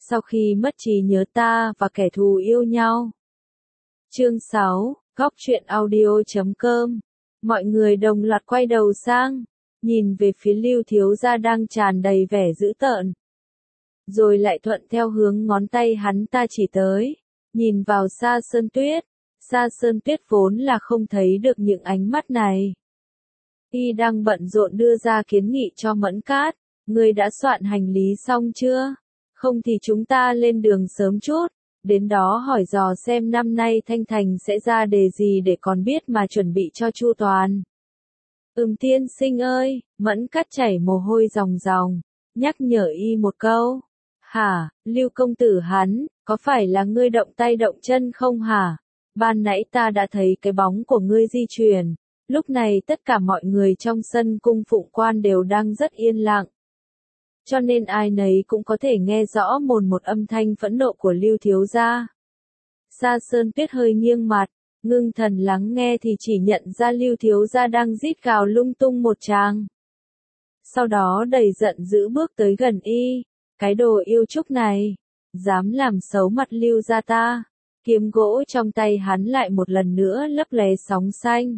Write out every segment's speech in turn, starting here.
Sau khi mất trí nhớ ta và kẻ thù yêu nhau. Chương 6, Góc truyện audio.com. Mọi người đồng loạt quay đầu sang, nhìn về phía Lưu thiếu gia đang tràn đầy vẻ dữ tợn. Rồi lại thuận theo hướng ngón tay hắn ta chỉ tới, nhìn vào Sa Sơn Tuyết. Sa Sơn Tuyết vốn là không thấy được những ánh mắt này. Y đang bận rộn đưa ra kiến nghị cho Mẫn Cát, ngươi đã soạn hành lý xong chưa? Không thì chúng ta lên đường sớm chút, đến đó hỏi dò xem năm nay Thanh Thành sẽ ra đề gì để còn biết mà chuẩn bị cho chu toàn. Tiên sinh ơi, Mẫn Cát chảy mồ hôi ròng ròng, nhắc nhở Y một câu. Hả, Lưu công tử hắn, có phải là ngươi động tay động chân không hả? Ban nãy ta đã thấy cái bóng của ngươi di chuyển. Lúc này tất cả mọi người trong sân cung Phụng Quan đều đang rất yên lặng. Cho nên ai nấy cũng có thể nghe rõ một âm thanh phẫn nộ của Lưu thiếu gia. Sa Sơn Tuyết hơi nghiêng mặt, ngưng thần lắng nghe thì chỉ nhận ra Lưu thiếu gia đang rít gào lung tung một tràng. Sau đó đầy giận dữ bước tới gần Y, cái đồ yêu trúc này, dám làm xấu mặt Lưu gia ta. Kiếm gỗ trong tay hắn lại một lần nữa lấp lé sóng xanh.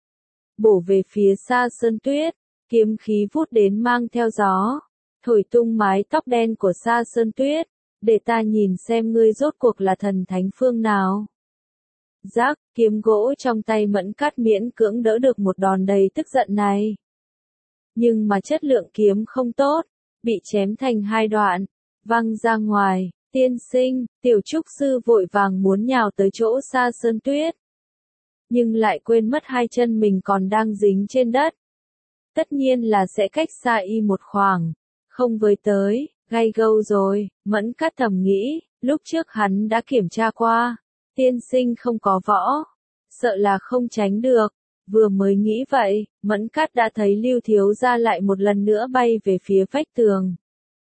Bổ về phía Sa Sơn Tuyết, kiếm khí vút đến mang theo gió, thổi tung mái tóc đen của Sa Sơn Tuyết, để ta nhìn xem ngươi rốt cuộc là thần thánh phương nào. Rắc, kiếm gỗ trong tay Mẫn Cát miễn cưỡng đỡ được một đòn đầy tức giận này. Nhưng mà chất lượng kiếm không tốt, bị chém thành hai đoạn, văng ra ngoài. Tiên sinh, tiểu trúc sư vội vàng muốn nhào tới chỗ Sa Sơn Tuyết. Nhưng lại quên mất hai chân mình còn đang dính trên đất. Tất nhiên là sẽ cách xa Y một khoảng. Không với tới, gay gâu rồi, Mẫn Cát thầm nghĩ, lúc trước hắn đã kiểm tra qua. Tiên sinh không có võ. Sợ là không tránh được. Vừa mới nghĩ vậy, Mẫn Cát đã thấy Lưu thiếu gia lại một lần nữa bay về phía vách tường.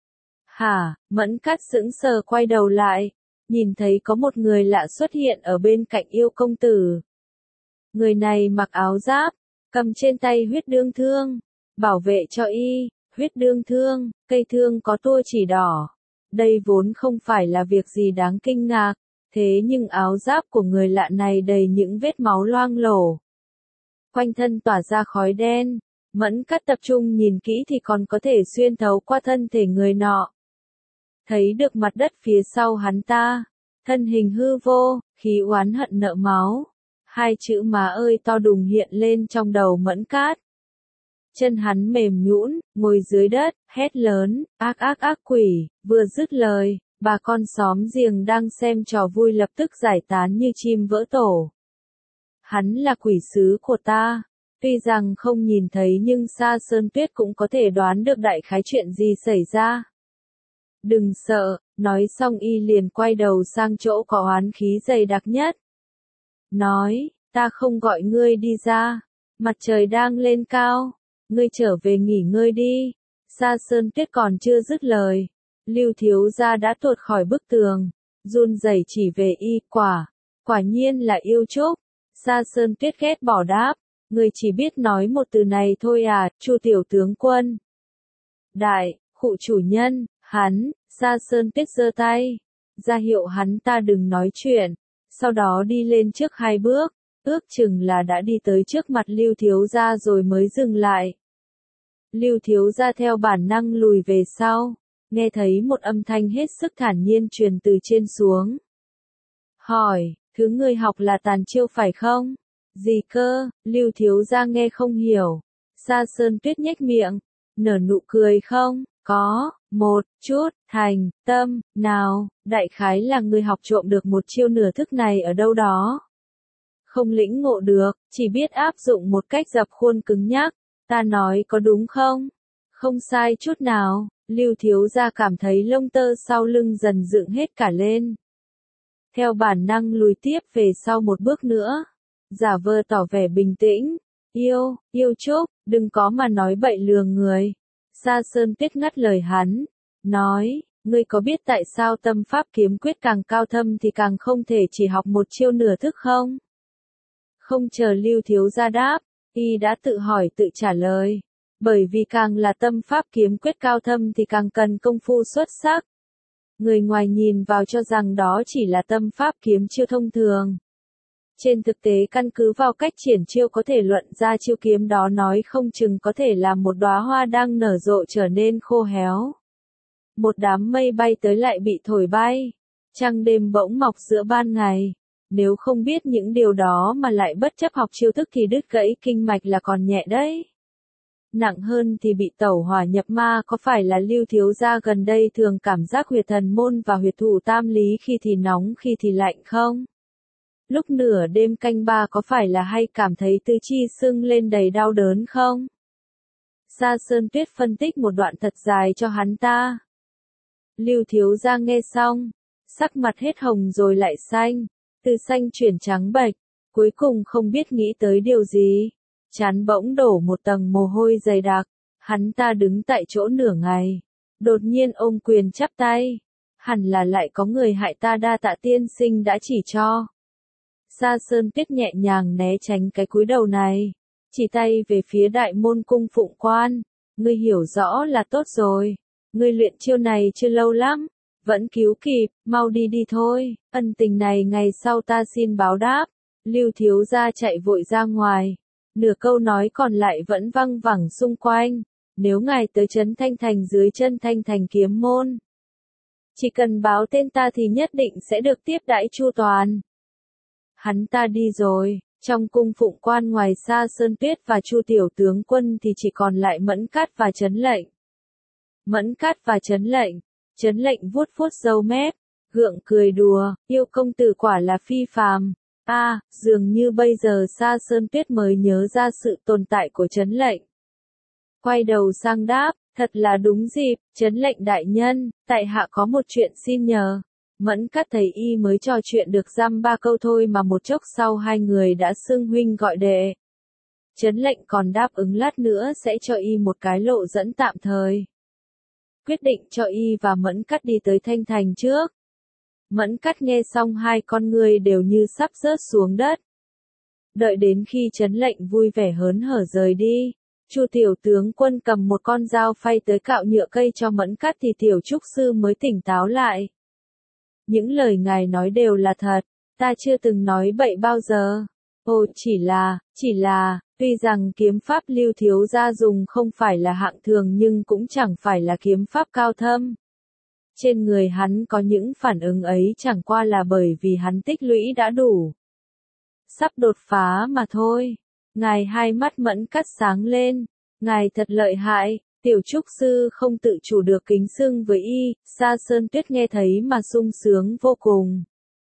Hả, Mẫn Cát sững sờ quay đầu lại, nhìn thấy có một người lạ xuất hiện ở bên cạnh Yêu công tử. Người này mặc áo giáp, cầm trên tay huyết đương thương, bảo vệ cho Y, huyết đương thương, cây thương có tua chỉ đỏ. Đây vốn không phải là việc gì đáng kinh ngạc, thế nhưng áo giáp của người lạ này đầy những vết máu loang lổ. Quanh thân tỏa ra khói đen, Mẫn Cát tập trung nhìn kỹ thì còn có thể xuyên thấu qua thân thể người nọ. Thấy được mặt đất phía sau hắn ta, thân hình hư vô, khí oán hận nợ máu. Hai chữ má ơi to đùng hiện lên trong đầu Mẫn Cát. Chân hắn mềm nhũn, ngồi dưới đất, hét lớn, ác ác ác quỷ, vừa dứt lời, bà con xóm giềng đang xem trò vui lập tức giải tán như chim vỡ tổ. Hắn là quỷ sứ của ta. Tuy rằng không nhìn thấy nhưng Sa Sơn Tuyết cũng có thể đoán được đại khái chuyện gì xảy ra. Đừng sợ, nói xong Y liền quay đầu sang chỗ có oán khí dày đặc nhất. Nói, ta không gọi ngươi đi ra, mặt trời đang lên cao, ngươi trở về nghỉ ngơi đi. Sa Sơn Tuyết còn chưa dứt lời, Lưu thiếu gia đã tuột khỏi bức tường, run rẩy chỉ về Y, quả nhiên là yêu trúc. Sa Sơn Tuyết ghét bỏ đáp, ngươi chỉ biết nói một từ này thôi à, Chu tiểu tướng quân. Đại, khụ chủ nhân, hắn, Sa Sơn Tuyết giơ tay, ra hiệu hắn ta đừng nói chuyện, sau đó đi lên trước hai bước, ước chừng là đã đi tới trước mặt Lưu thiếu gia rồi mới dừng lại. Lưu thiếu gia theo bản năng lùi về sau, nghe thấy một âm thanh hết sức thản nhiên truyền từ trên xuống. Hỏi, thứ ngươi học là tàn chiêu phải không? Gì cơ? Lưu thiếu gia nghe không hiểu. Sa Sơn Tuyết nhếch miệng, nở nụ cười không? Có, một chút, thành, tâm, nào, đại khái là ngươi học trộm được một chiêu nửa thức này ở đâu đó. Không lĩnh ngộ được, chỉ biết áp dụng một cách dập khuôn cứng nhắc, ta nói có đúng không? Không sai chút nào, Lưu thiếu gia cảm thấy lông tơ sau lưng dần dựng hết cả lên. Theo bản năng lùi tiếp về sau một bước nữa, giả vờ tỏ vẻ bình tĩnh, yêu trúc, đừng có mà nói bậy lừa người. Sa Sơn Tuyết ngắt lời hắn, nói, ngươi có biết tại sao tâm pháp kiếm quyết càng cao thâm thì càng không thể chỉ học một chiêu nửa thức không? Không chờ Lưu thiếu gia đáp, Y đã tự hỏi tự trả lời, bởi vì càng là tâm pháp kiếm quyết cao thâm thì càng cần công phu xuất sắc. Người ngoài nhìn vào cho rằng đó chỉ là tâm pháp kiếm chiêu thông thường. Trên thực tế căn cứ vào cách triển chiêu có thể luận ra chiêu kiếm đó nói không chừng có thể làm một đóa hoa đang nở rộ trở nên khô héo. Một đám mây bay tới lại bị thổi bay. Trăng đêm bỗng mọc giữa ban ngày. Nếu không biết những điều đó mà lại bất chấp học chiêu thức thì đứt gãy kinh mạch là còn nhẹ đấy. Nặng hơn thì bị tẩu hỏa nhập ma. Có phải là Lưu thiếu gia gần đây thường cảm giác huyệt thần môn và huyệt thủ tam lý khi thì nóng khi thì lạnh không? Lúc nửa đêm canh ba có phải là hay cảm thấy tứ chi sưng lên đầy đau đớn không? Sa Sơn Tuyết phân tích một đoạn thật dài cho hắn ta. Lưu thiếu gia nghe xong, sắc mặt hết hồng rồi lại xanh, từ xanh chuyển trắng bệch, cuối cùng không biết nghĩ tới điều gì. Trán bỗng đổ một tầng mồ hôi dày đặc, hắn ta đứng tại chỗ nửa ngày, đột nhiên ôm quyền chắp tay. Hẳn là lại có người hại ta, đa tạ tiên sinh đã chỉ cho. Sa Sơn Tuyết nhẹ nhàng né tránh cái cúi đầu này, chỉ tay về phía đại môn cung phụng quan. Ngươi hiểu rõ là tốt rồi, ngươi luyện chiêu này chưa lâu lắm, vẫn cứu kịp, mau đi đi thôi, ân tình này ngày sau ta xin báo đáp. Lưu thiếu gia chạy vội ra ngoài, nửa câu nói còn lại vẫn văng vẳng xung quanh. Nếu ngài tới trấn Thanh Thành dưới chân Thanh Thành kiếm môn, chỉ cần báo tên ta thì nhất định sẽ được tiếp đãi chu toàn. Hắn ta đi rồi, trong cung phụng quan ngoài Sa Sơn Tuyết và Chu tiểu tướng quân thì chỉ còn lại Mẫn Cát và Trấn Lệnh. Mẫn Cát và Trấn Lệnh vuốt vuốt râu mép, gượng cười đùa, yêu công tử quả là phi phàm. Dường như bây giờ Sa Sơn Tuyết mới nhớ ra sự tồn tại của Trấn Lệnh. Quay đầu sang đáp, thật là đúng dịp, Trấn Lệnh đại nhân, tại hạ có một chuyện xin nhờ. Mẫn Cát thấy y mới trò chuyện được dăm ba câu thôi mà một chốc sau hai người đã xưng huynh gọi đệ. Trấn Lệnh còn đáp ứng lát nữa sẽ cho y một cái lộ dẫn tạm thời. Quyết định cho y và Mẫn Cát đi tới Thanh Thành trước. Mẫn Cát nghe xong hai con người đều như sắp rớt xuống đất. Đợi đến khi Trấn Lệnh vui vẻ hớn hở rời đi, Chu tiểu tướng quân cầm một con dao phay tới cạo nhựa cây cho Mẫn Cát thì tiểu trúc sư mới tỉnh táo lại. Những lời ngài nói đều là thật, ta chưa từng nói bậy bao giờ. Ồ, chỉ là, tuy rằng kiếm pháp Lưu thiếu gia dùng không phải là hạng thường nhưng cũng chẳng phải là kiếm pháp cao thâm. Trên người hắn có những phản ứng ấy chẳng qua là bởi vì hắn tích lũy đã đủ. Sắp đột phá mà thôi. Ngài hai mắt Mẫn Cát sáng lên, ngài thật lợi hại. Tiểu trúc sư không tự chủ được kính xưng với y. Sa Sơn Tuyết nghe thấy mà sung sướng vô cùng.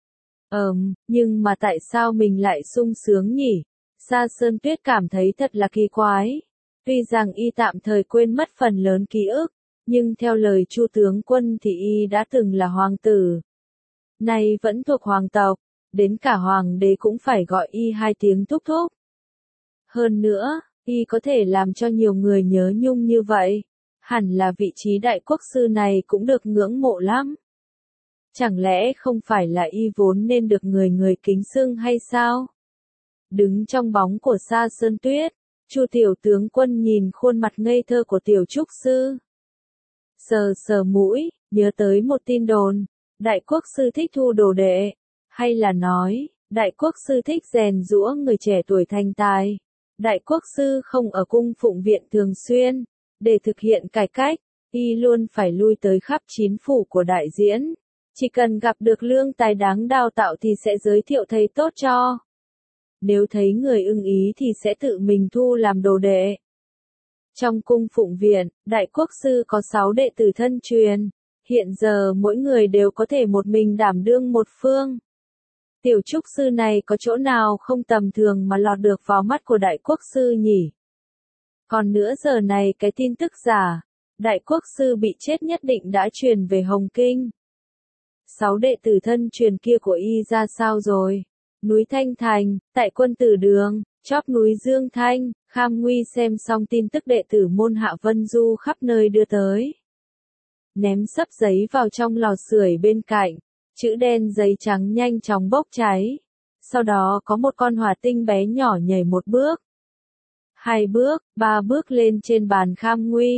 Nhưng mà tại sao mình lại sung sướng nhỉ? Sa Sơn Tuyết cảm thấy thật là kỳ quái. Tuy rằng y tạm thời quên mất phần lớn ký ức, nhưng theo lời Chu tướng quân thì y đã từng là hoàng tử. Nay vẫn thuộc hoàng tộc, đến cả hoàng đế cũng phải gọi y hai tiếng thúc thúc. Hơn nữa, y có thể làm cho nhiều người nhớ nhung như vậy, hẳn là vị trí đại quốc sư này cũng được ngưỡng mộ lắm. Chẳng lẽ không phải là y vốn nên được người người kính xưng hay sao? Đứng trong bóng của Sa Sơn Tuyết, Chu tiểu tướng quân nhìn khuôn mặt ngây thơ của tiểu trúc sư. Sờ sờ mũi, nhớ tới một tin đồn, đại quốc sư thích thu đồ đệ, hay là nói, đại quốc sư thích rèn giũa người trẻ tuổi thành tài. Đại quốc sư không ở cung phụng viện thường xuyên, để thực hiện cải cách, y luôn phải lui tới khắp chín phủ của đại diễn. Chỉ cần gặp được lương tài đáng đào tạo thì sẽ giới thiệu thầy tốt cho. Nếu thấy người ưng ý thì sẽ tự mình thu làm đồ đệ. Trong cung phụng viện, đại quốc sư có 6 đệ tử thân truyền. Hiện giờ mỗi người đều có thể một mình đảm đương một phương. Tiểu trúc sư này có chỗ nào không tầm thường mà lọt được vào mắt của đại quốc sư nhỉ? Còn nữa giờ này cái tin tức giả, đại quốc sư bị chết nhất định đã truyền về Hồng Kinh. 6 đệ tử thân truyền kia của y ra sao rồi? Núi Thanh Thành, tại quân tử đường, chóp núi Dương Thanh, Kham Nguy xem xong tin tức đệ tử môn Hạ Vân Du khắp nơi đưa tới. Ném sấp giấy vào trong lò sưởi bên cạnh, chữ đen giấy trắng nhanh chóng bốc cháy. Sau đó có một con hỏa tinh bé nhỏ nhảy 1 bước, 2 bước, 3 bước lên trên bàn Kham Nguy,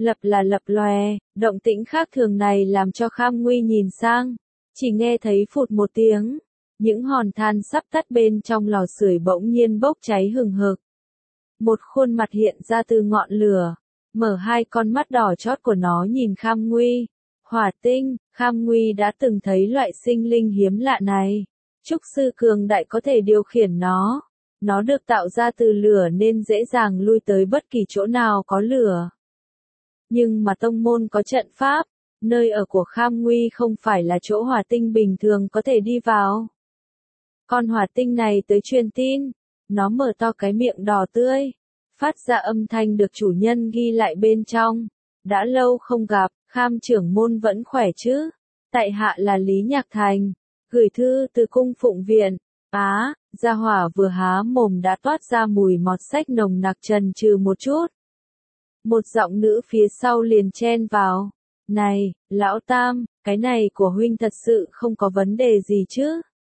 lập là lập lòe, động tĩnh khác thường này làm cho Kham Nguy nhìn sang, chỉ nghe thấy phụt một tiếng, những hòn than sắp tắt bên trong lò sưởi bỗng nhiên bốc cháy hừng hực. Một khuôn mặt hiện ra từ ngọn lửa, mở hai con mắt đỏ chót của nó nhìn Kham Nguy. Hỏa tinh, Kham Nguy đã từng thấy loại sinh linh hiếm lạ này. Trúc sư cường đại có thể điều khiển nó. Nó được tạo ra từ lửa nên dễ dàng lui tới bất kỳ chỗ nào có lửa. Nhưng mà tông môn có trận pháp, nơi ở của Kham Nguy không phải là chỗ hỏa tinh bình thường có thể đi vào. Con hỏa tinh này tới truyền tin, nó mở to cái miệng đỏ tươi, phát ra âm thanh được chủ nhân ghi lại bên trong. Đã lâu không gặp, Kham trưởng môn vẫn khỏe chứ? Tại hạ là Lý Nhạc Thành, gửi thư từ cung phụng viện. Gia hỏa vừa há mồm đã toát ra mùi mọt sách nồng nặc trần trừ một chút. Một giọng nữ phía sau liền chen vào. Này, lão tam, cái này của huynh thật sự không có vấn đề gì chứ?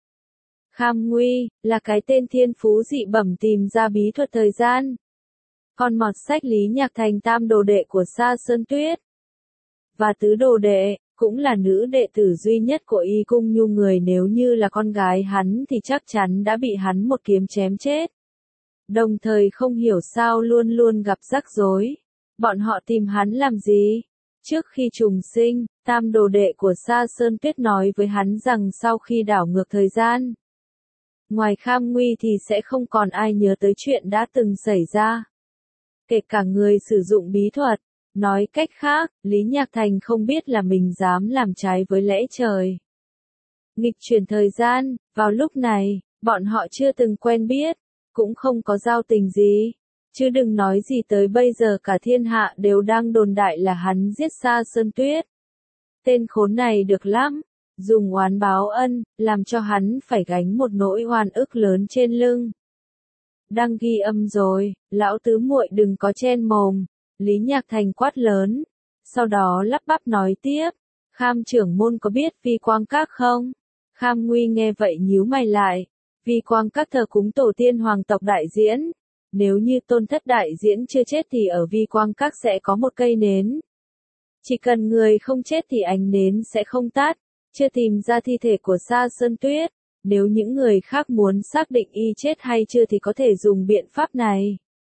Kham Nguy, là cái tên thiên phú dị bẩm tìm ra bí thuật thời gian. Con mọt sách Lý Nhạc Thành tam đồ đệ của Sa Sơn Tuyết. Và tứ đồ đệ, cũng là nữ đệ tử duy nhất của Y Cung Nhu người, nếu như là con gái hắn thì chắc chắn đã bị hắn một kiếm chém chết. Đồng thời không hiểu sao luôn luôn gặp rắc rối. Bọn họ tìm hắn làm gì? Trước khi trùng sinh, tam đồ đệ của Sa Sơn Tuyết nói với hắn rằng sau khi đảo ngược thời gian, ngoài Kham Nguy thì sẽ không còn ai nhớ tới chuyện đã từng xảy ra. Kể cả người sử dụng bí thuật. Nói cách khác, Lý Nhạc Thành không biết là mình dám làm trái với lẽ trời. Nghịch chuyển thời gian, vào lúc này, bọn họ chưa từng quen biết, cũng không có giao tình gì. Chứ đừng nói gì tới bây giờ cả thiên hạ đều đang đồn đại là hắn giết Sa Sơn Tuyết. Tên khốn này được lắm, dùng oán báo ân, làm cho hắn phải gánh một nỗi oan ức lớn trên lưng. Đang ghi âm rồi, lão tứ muội đừng có chen mồm. Lý Nhạc Thành quát lớn, sau đó lắp bắp nói tiếp, Kham trưởng môn có biết Vi Quang Các không? Kham Nguy nghe vậy nhíu mày lại, Vi Quang Các thờ cúng tổ tiên hoàng tộc đại diễn, nếu như tôn thất đại diễn chưa chết thì ở Vi Quang Các sẽ có một cây nến. Chỉ cần người không chết thì ánh nến sẽ không tắt, chưa tìm ra thi thể của Sa Sơn Tuyết, nếu những người khác muốn xác định y chết hay chưa thì có thể dùng biện pháp này.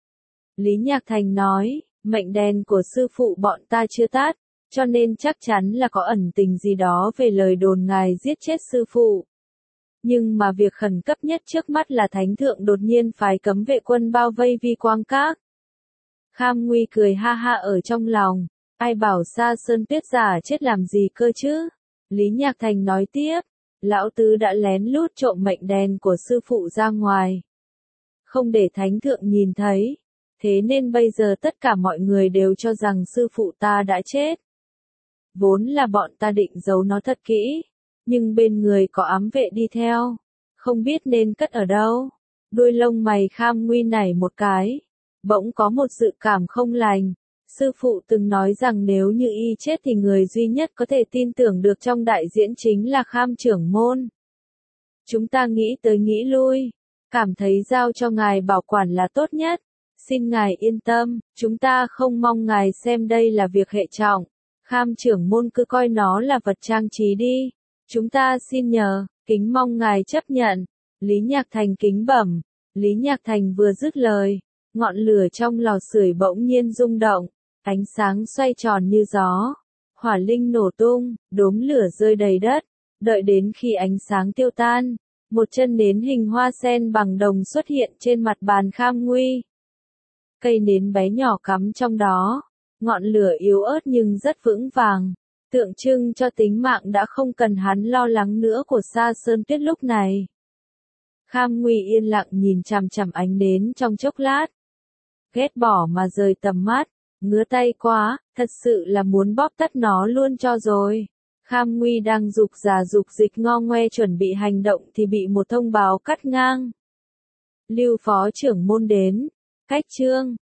Lý Nhạc Thành nói, mệnh đen của sư phụ bọn ta chưa tắt, cho nên chắc chắn là có ẩn tình gì đó về lời đồn ngài giết chết sư phụ. Nhưng mà việc khẩn cấp nhất trước mắt là Thánh Thượng đột nhiên phái cấm vệ quân bao vây Vi Quang Các. Kham Nguy cười ha ha ở trong lòng, ai bảo Sa Sơn Tuyết giả chết làm gì cơ chứ? Lý Nhạc Thành nói tiếp, lão tứ đã lén lút trộm mệnh đen của sư phụ ra ngoài. Không để Thánh Thượng nhìn thấy. Thế nên bây giờ tất cả mọi người đều cho rằng sư phụ ta đã chết. Vốn là bọn ta định giấu nó thật kỹ, nhưng bên người có ám vệ đi theo, không biết nên cất ở đâu. Đuôi lông mày Kham Nguy nảy một cái, bỗng có một dự cảm không lành. Sư phụ từng nói rằng nếu như y chết thì người duy nhất có thể tin tưởng được trong đại diễn chính là Kham trưởng môn. Chúng ta nghĩ tới nghĩ lui, cảm thấy giao cho ngài bảo quản là tốt nhất. Xin ngài yên tâm, chúng ta không mong ngài xem đây là việc hệ trọng. Kham trưởng môn cứ coi nó là vật trang trí đi. Chúng ta xin nhờ, kính mong ngài chấp nhận. Lý Nhạc Thành kính bẩm. Lý Nhạc Thành vừa dứt lời, ngọn lửa trong lò sưởi bỗng nhiên rung động, ánh sáng xoay tròn như gió. Hỏa linh nổ tung, đốm lửa rơi đầy đất. Đợi đến khi ánh sáng tiêu tan, một chân nến hình hoa sen bằng đồng xuất hiện trên mặt bàn Kham Nguy. Cây nến bé nhỏ cắm trong đó, ngọn lửa yếu ớt nhưng rất vững vàng, tượng trưng cho tính mạng đã không cần hắn lo lắng nữa của Sa Sơn Tuyết lúc này. Kham Nguy yên lặng nhìn chằm chằm ánh nến trong chốc lát. Ghét bỏ mà rời tầm mắt, ngứa tay quá, thật sự là muốn bóp tắt nó luôn cho rồi. Kham Nguy đang dục giả dục dịch ngo ngoe chuẩn bị hành động thì bị một thông báo cắt ngang. Lưu phó trưởng môn đến. Cách chương